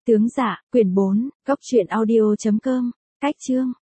Tướng Dạ, quyển 4, góc truyện audio.com, cách chương.